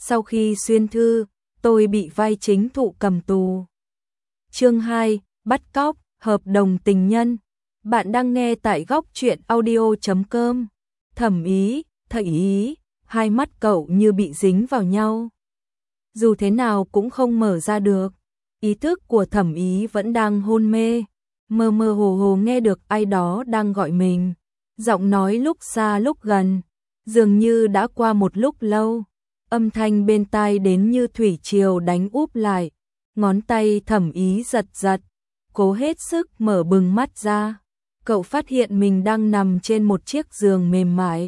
sau khi xuyên thư, tôi bị vai chính thụ cầm tù. Chương 2, bắt cóc, hợp đồng tình nhân. Bạn đang nghe tại góc truyện audio.com. Thẩm Ý, Thầy Ý, hai mắt cậu như bị dính vào nhau. Dù thế nào cũng không mở ra được. Ý thức của Thẩm Ý vẫn đang hôn mê, mơ mơ hồ hồ nghe được ai đó đang gọi mình. Giọng nói lúc xa lúc gần, dường như đã qua một lúc lâu. Âm thanh bên tai đến như thủy triều đánh úp lại. Ngón tay Thẩm Ý giật giật, cố hết sức mở bừng mắt ra. Cậu phát hiện mình đang nằm trên một chiếc giường mềm mại.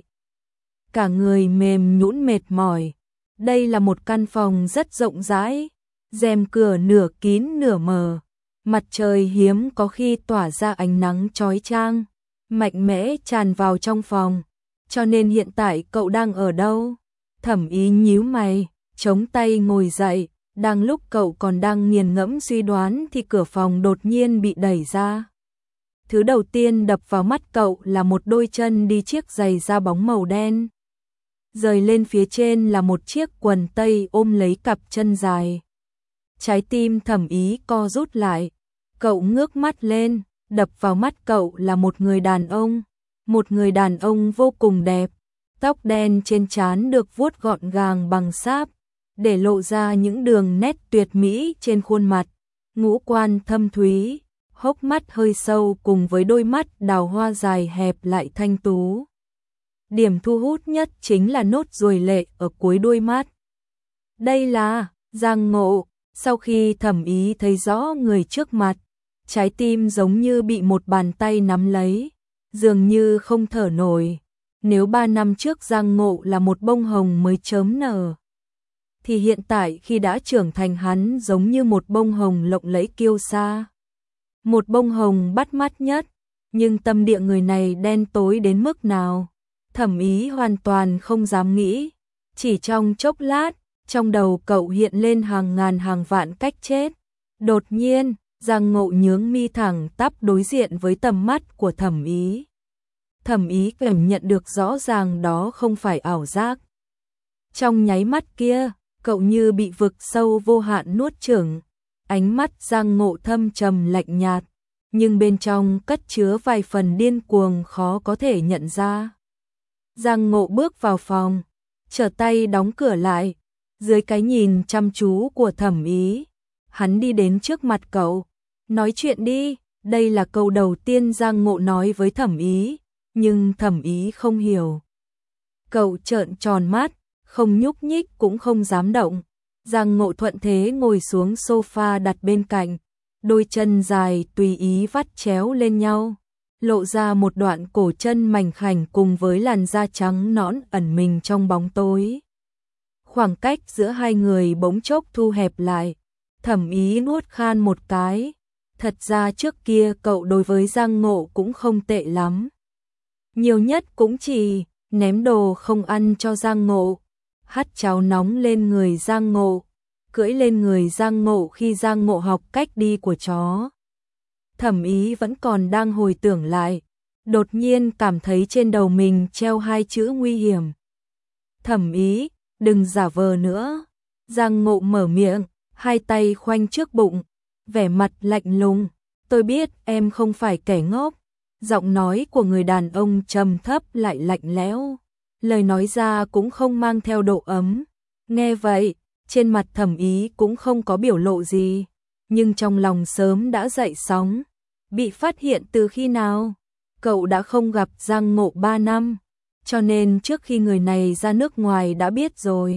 Cả người mềm nhũn mệt mỏi. Đây là một căn phòng rất rộng rãi, rèm cửa nửa kín nửa mở. Mặt trời hiếm có khi tỏa ra ánh nắng chói chang, mạnh mẽ tràn vào trong phòng. Cho nên hiện tại cậu đang ở đâu? Thẩm Ý nhíu mày, chống tay ngồi dậy. Đang lúc cậu còn đang nghiền ngẫm suy đoán thì cửa phòng đột nhiên bị đẩy ra. Thứ đầu tiên đập vào mắt cậu là một đôi chân đi chiếc giày da bóng màu đen. Rời lên phía trên là một chiếc quần tây ôm lấy cặp chân dài. Trái tim Thẩm Ý co rút lại. Cậu ngước mắt lên, đập vào mắt cậu là một người đàn ông. Một người đàn ông vô cùng đẹp. Tóc đen trên trán được vuốt gọn gàng bằng sáp, để lộ ra những đường nét tuyệt mỹ trên khuôn mặt. Ngũ quan thâm thúy, hốc mắt hơi sâu cùng với đôi mắt đào hoa dài hẹp lại thanh tú. Điểm thu hút nhất chính là nốt ruồi lệ ở cuối đôi mắt. Đây là Giang Ngộ. Sau khi Thẩm Ý thấy rõ người trước mặt, trái tim giống như bị một bàn tay nắm lấy, dường như không thở nổi. Nếu 3 năm trước Giang Ngộ là một bông hồng mới chớm nở, thì hiện tại khi đã trưởng thành hắn giống như một bông hồng lộng lẫy kiêu sa. Một bông hồng bắt mắt nhất, nhưng tâm địa người này đen tối đến mức nào? Thẩm Ý hoàn toàn không dám nghĩ. Chỉ trong chốc lát, trong đầu cậu hiện lên hàng ngàn hàng vạn cách chết. Đột nhiên, Giang Ngộ nhướng mi thẳng tắp đối diện với tầm mắt của Thẩm Ý. Thẩm Ý cảm nhận được rõ ràng đó không phải ảo giác. Trong nháy mắt kia, cậu như bị vực sâu vô hạn nuốt chửng. Ánh mắt Giang Ngộ thâm trầm lạnh nhạt, nhưng bên trong cất chứa vài phần điên cuồng khó có thể nhận ra. Giang Ngộ bước vào phòng, trở tay đóng cửa lại. Dưới cái nhìn chăm chú của Thẩm Ý, hắn đi đến trước mặt cậu. Nói chuyện đi. Đây là câu đầu tiên Giang Ngộ nói với Thẩm Ý, nhưng Thẩm Ý không hiểu. Cậu trợn tròn mắt, không nhúc nhích cũng không dám động. Giang Ngộ thuận thế ngồi xuống sofa đặt bên cạnh, đôi chân dài tùy ý vắt chéo lên nhau, lộ ra một đoạn cổ chân mảnh khảnh cùng với làn da trắng nõn ẩn mình trong bóng tối. Khoảng cách giữa hai người bỗng chốc thu hẹp lại. Thẩm Ý nuốt khan một cái. Thật ra trước kia cậu đối với Giang Ngộ cũng không tệ lắm. Nhiều nhất cũng chỉ ném đồ không ăn cho Giang Ngộ, hắt cháo nóng lên người Giang Ngộ, cưỡi lên người Giang Ngộ khi Giang Ngộ học cách đi của chó. Thẩm Ý vẫn còn đang hồi tưởng lại, đột nhiên cảm thấy trên đầu mình treo hai chữ nguy hiểm. Thẩm Ý, đừng giả vờ nữa. Giang Ngộ mở miệng, hai tay khoanh trước bụng, vẻ mặt lạnh lùng. Tôi biết em không phải kẻ ngốc. Giọng nói của người đàn ông trầm thấp lại lạnh lẽo, lời nói ra cũng không mang theo độ ấm. Nghe vậy, trên mặt Thẩm Ý cũng không có biểu lộ gì, nhưng trong lòng sớm đã dậy sóng. Bị phát hiện từ khi nào? Cậu đã không gặp Giang Ngộ 3 năm, cho nên trước khi người này ra nước ngoài đã biết rồi.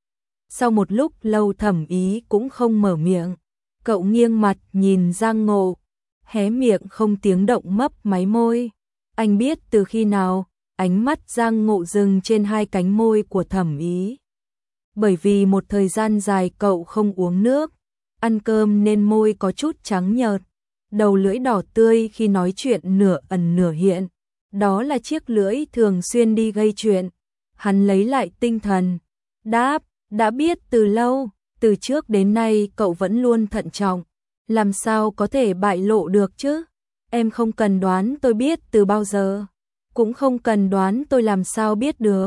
Sau một lúc lâu Thẩm Ý cũng không mở miệng, cậu nghiêng mặt nhìn Giang Ngộ, hé miệng không tiếng động mấp máy môi. Anh biết từ khi nào? Ánh mắt Giang Ngộ dừng trên hai cánh môi của Thẩm Ý. Bởi vì một thời gian dài cậu không uống nước, ăn cơm nên môi có chút trắng nhợt, đầu lưỡi đỏ tươi khi nói chuyện nửa ẩn nửa hiện. Đó là chiếc lưỡi thường xuyên đi gây chuyện. Hắn lấy lại tinh thần, đáp, đã biết từ lâu, từ trước đến nay cậu vẫn luôn thận trọng, làm sao có thể bại lộ được chứ? Em không cần đoán tôi biết từ bao giờ, cũng không cần đoán tôi làm sao biết được.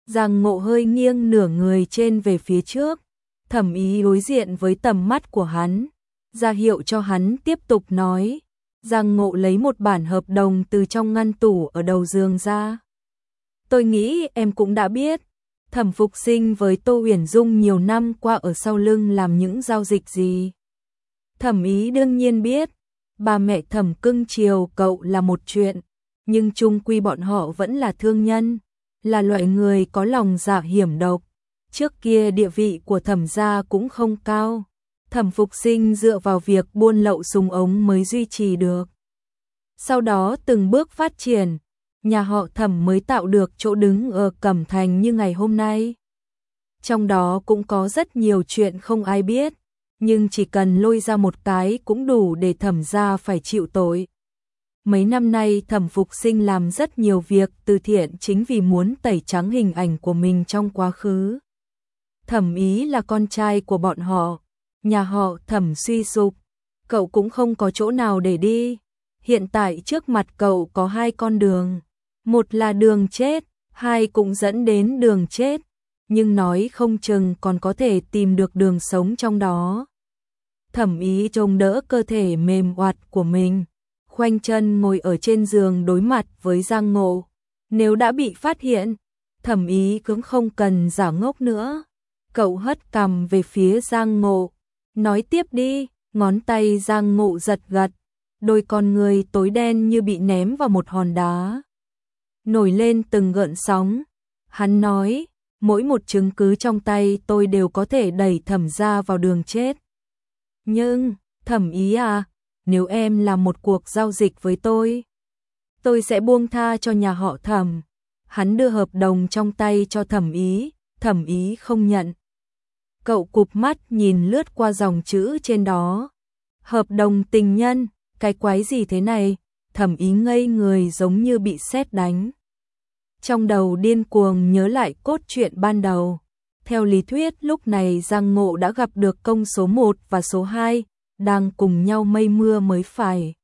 Giang Ngộ hơi nghiêng nửa người trên về phía trước, Thẩm Ý đối diện với tầm mắt của hắn, ra hiệu cho hắn tiếp tục nói. Giang Ngộ lấy một bản hợp đồng từ trong ngăn tủ ở đầu giường ra. Tôi nghĩ em cũng đã biết, Thẩm Phục Sinh với Tô Uyển Dung nhiều năm qua ở sau lưng làm những giao dịch gì. Thẩm Ý đương nhiên biết, ba mẹ Thẩm cưng chiều cậu là một chuyện, nhưng chung quy bọn họ vẫn là thương nhân, là loại người có lòng dạ hiểm độc. Trước kia địa vị của Thẩm gia cũng không cao, Thẩm Phục Sinh dựa vào việc buôn lậu súng ống mới duy trì được. Sau đó từng bước phát triển, nhà họ Thẩm mới tạo được chỗ đứng ở Cẩm Thành như ngày hôm nay. Trong đó cũng có rất nhiều chuyện không ai biết, nhưng chỉ cần lôi ra một cái cũng đủ để Thẩm gia phải chịu tội. Mấy năm nay Thẩm Phục Sinh làm rất nhiều việc từ thiện chính vì muốn tẩy trắng hình ảnh của mình trong quá khứ. Thẩm Ý là con trai của bọn họ, nhà họ Thẩm suy sụp, cậu cũng không có chỗ nào để đi. Hiện tại trước mặt cậu có hai con đường, một là đường chết, hai cũng dẫn đến đường chết, nhưng nói không chừng còn có thể tìm được đường sống trong đó. Thẩm Ý trông đỡ cơ thể mềm oặt của mình, khoanh chân ngồi ở trên giường đối mặt với Giang Ngộ. Nếu đã bị phát hiện, Thẩm Ý cũng không cần giả ngốc nữa. Cậu hất cằm về phía Giang Ngộ, nói tiếp đi. Ngón tay Giang Ngộ giật gật, đôi con người tối đen như bị ném vào một hòn đá, nổi lên từng gợn sóng. Hắn nói, mỗi một chứng cứ trong tay tôi đều có thể đẩy Thẩm gia vào đường chết. Nhưng, Thẩm Ý à, nếu em làm một cuộc giao dịch với tôi sẽ buông tha cho nhà họ Thẩm. Hắn đưa hợp đồng trong tay cho Thẩm Ý không nhận. Cậu cụp mắt nhìn lướt qua dòng chữ trên đó. Hợp đồng tình nhân, cái quái gì thế này? Thẩm Ý ngây người giống như bị sét đánh. Trong đầu điên cuồng nhớ lại cốt truyện ban đầu. Theo lý thuyết lúc này Giang Ngộ đã gặp được công số 1 và số 2, đang cùng nhau mây mưa mới phải.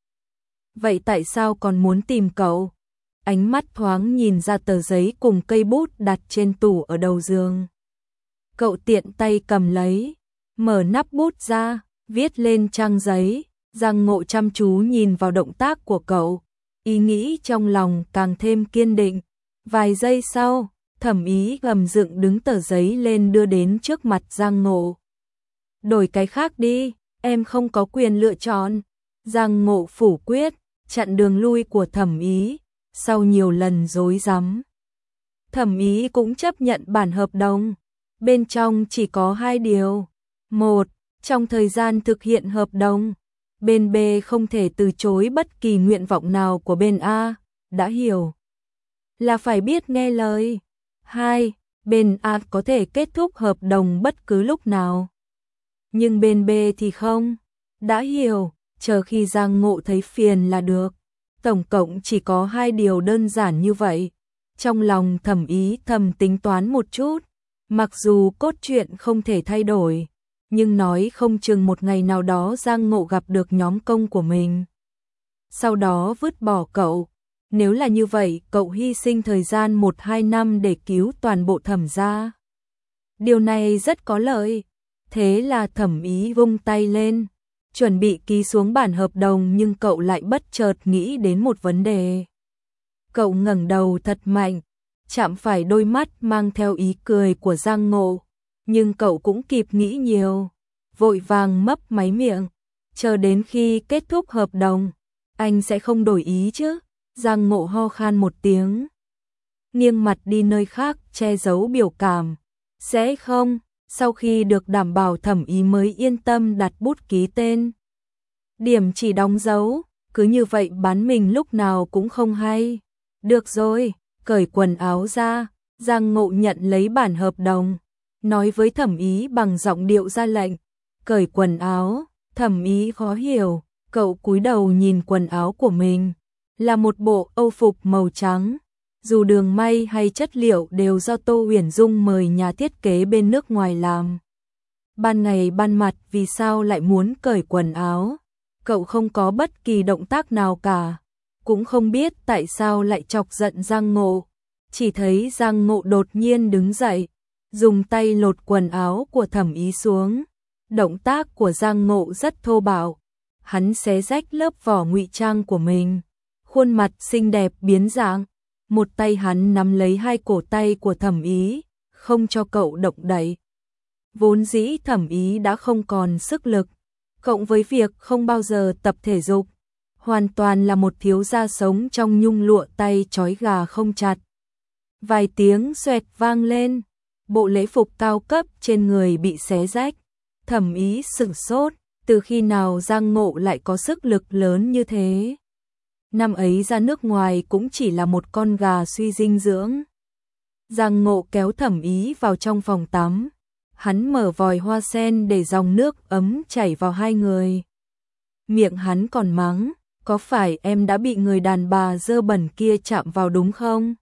Vậy tại sao còn muốn tìm cậu? Ánh mắt thoáng nhìn ra tờ giấy cùng cây bút đặt trên tủ ở đầu giường. Cậu tiện tay cầm lấy, mở nắp bút ra, viết lên trang giấy. Giang Ngộ chăm chú nhìn vào động tác của cậu, ý nghĩ trong lòng càng thêm kiên định. Vài giây sau, Thẩm Ý gầm dựng đứng tờ giấy lên đưa đến trước mặt Giang Ngộ. Đổi cái khác đi, em không có quyền lựa chọn. Giang Ngộ phủ quyết, chặn đường lui của Thẩm Ý. Sau nhiều lần rối rắm, Thẩm Ý cũng chấp nhận bản hợp đồng. Bên trong chỉ có hai điều. Một, trong thời gian thực hiện hợp đồng, bên B không thể từ chối bất kỳ nguyện vọng nào của bên A, đã hiểu. Là phải biết nghe lời. 2. Bên A có thể kết thúc hợp đồng bất cứ lúc nào. Nhưng bên B thì không. Đã hiểu, chờ khi Giang Ngộ thấy phiền là được. Tổng cộng chỉ có hai điều đơn giản như vậy. Trong lòng Thẩm Ý thầm tính toán một chút. Mặc dù cốt truyện không thể thay đổi, nhưng nói không chừng một ngày nào đó Giang Ngộ gặp được nhóm công của mình. Sau đó vứt bỏ cậu. Nếu là như vậy, cậu hy sinh thời gian 1-2 năm để cứu toàn bộ Thẩm gia. Điều này rất có lợi. Thế là Thẩm Ý vung tay lên, chuẩn bị ký xuống bản hợp đồng, nhưng cậu lại bất chợt nghĩ đến một vấn đề. Cậu ngẩng đầu thật mạnh, chạm phải đôi mắt mang theo ý cười của Giang Ngộ, nhưng cậu cũng kịp nghĩ nhiều, vội vàng mấp máy miệng, chờ đến khi kết thúc hợp đồng, anh sẽ không đổi ý chứ? Giang Ngộ ho khan một tiếng, nghiêng mặt đi nơi khác che giấu biểu cảm. Sẽ không. Sau khi được đảm bảo Thẩm Ý mới yên tâm đặt bút ký tên. Điểm chỉ đóng dấu, cứ như vậy bán mình lúc nào cũng không hay. Được rồi, cởi quần áo ra. Giang Ngộ nhận lấy bản hợp đồng, nói với Thẩm Ý bằng giọng điệu ra lệnh. Cởi quần áo. Thẩm Ý khó hiểu, cậu cúi đầu nhìn quần áo của mình, là một bộ âu phục màu trắng. Dù đường may hay chất liệu đều do Tô Uyển Dung mời nhà thiết kế bên nước ngoài làm. Ban ngày ban mặt vì sao lại muốn cởi quần áo? Cậu không có bất kỳ động tác nào cả, cũng không biết tại sao lại chọc giận Giang Ngộ. chỉ thấy Giang Ngộ đột nhiên đứng dậy, dùng tay lột quần áo của Thẩm Ý xuống. Động tác của Giang Ngộ rất thô bạo, hắn xé rách lớp vỏ ngụy trang của mình, khuôn mặt xinh đẹp biến dạng, một tay hắn nắm lấy hai cổ tay của Thẩm Ý, không cho cậu động đậy. Vốn dĩ Thẩm Ý đã không còn sức lực, cộng với việc không bao giờ tập thể dục, hoàn toàn là một thiếu gia sống trong nhung lụa, tay trói gà không chặt. Vài tiếng xoẹt vang lên, bộ lễ phục cao cấp trên người bị xé rách. Thẩm Ý sửng sốt, từ khi nào Giang Ngộ lại có sức lực lớn như thế? Năm ấy ra nước ngoài cũng chỉ là một con gà suy dinh dưỡng. Giang Ngộ kéo Thẩm Ý vào trong phòng tắm, hắn mở vòi hoa sen để dòng nước ấm chảy vào hai người. Miệng hắn còn mắng, có phải em đã bị người đàn bà dơ bẩn kia chạm vào đúng không?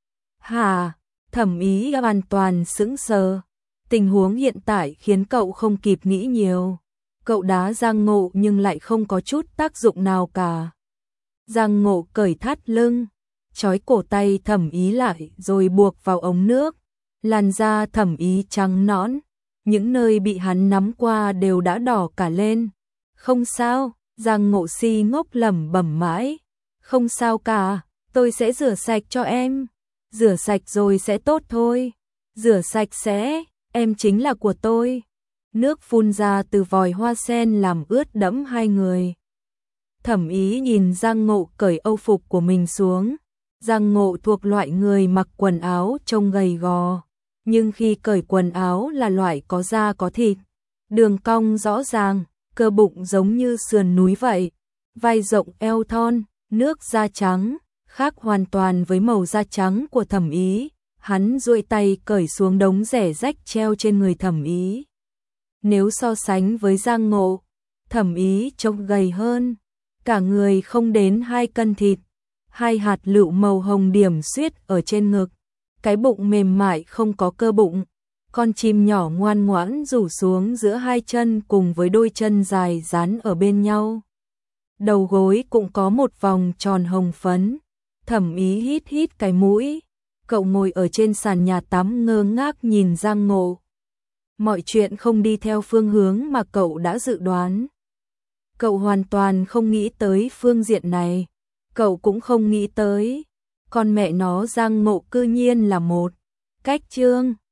Hả? Thẩm Ý hoàn toàn sững sờ. Tình huống hiện tại khiến cậu không kịp nghĩ nhiều. Cậu đá Giang Ngộ nhưng lại không có chút tác dụng nào cả. Giang Ngộ cởi thắt lưng, trói cổ tay Thẩm Ý lại rồi buộc vào ống nước. Làn da Thẩm Ý trắng nõn, những nơi bị hắn nắm qua đều đã đỏ cả lên. Không sao, Giang Ngộ si ngốc lẩm bẩm mãi. Không sao cả, tôi sẽ rửa sạch cho em. Rửa sạch rồi sẽ tốt thôi. Rửa sạch sẽ, em chính là của tôi. Nước phun ra từ vòi hoa sen làm ướt đẫm hai người. Thẩm Ý nhìn Giang Ngộ cởi âu phục của mình xuống. Giang Ngộ thuộc loại người mặc quần áo trông gầy gò, nhưng khi cởi quần áo là loại có da có thịt, đường cong rõ ràng, cơ bụng giống như sườn núi vậy, vai rộng eo thon, nước da trắng, khác hoàn toàn với màu da trắng của Thẩm Ý. Hắn duỗi tay cởi xuống đống rẻ rách treo trên người Thẩm Ý. Nếu so sánh với Giang Ngộ, Thẩm Ý trông gầy hơn, cả người không đến 2 cân thịt, 2 hạt lựu màu hồng điểm xuyết ở trên ngực, cái bụng mềm mại không có cơ bụng, con chim nhỏ ngoan ngoãn rủ xuống giữa hai chân cùng với đôi chân dài dán ở bên nhau. Đầu gối cũng có một vòng tròn hồng phấn. Thẩm Ý hít hít cái mũi. Cậu ngồi ở trên sàn nhà tắm ngơ ngác nhìn Giang Ngộ. Mọi chuyện không đi theo phương hướng mà cậu đã dự đoán. Cậu hoàn toàn không nghĩ tới phương diện này. Cậu cũng không nghĩ tới con mẹ nó Giang Ngộ cư nhiên là một cách chương.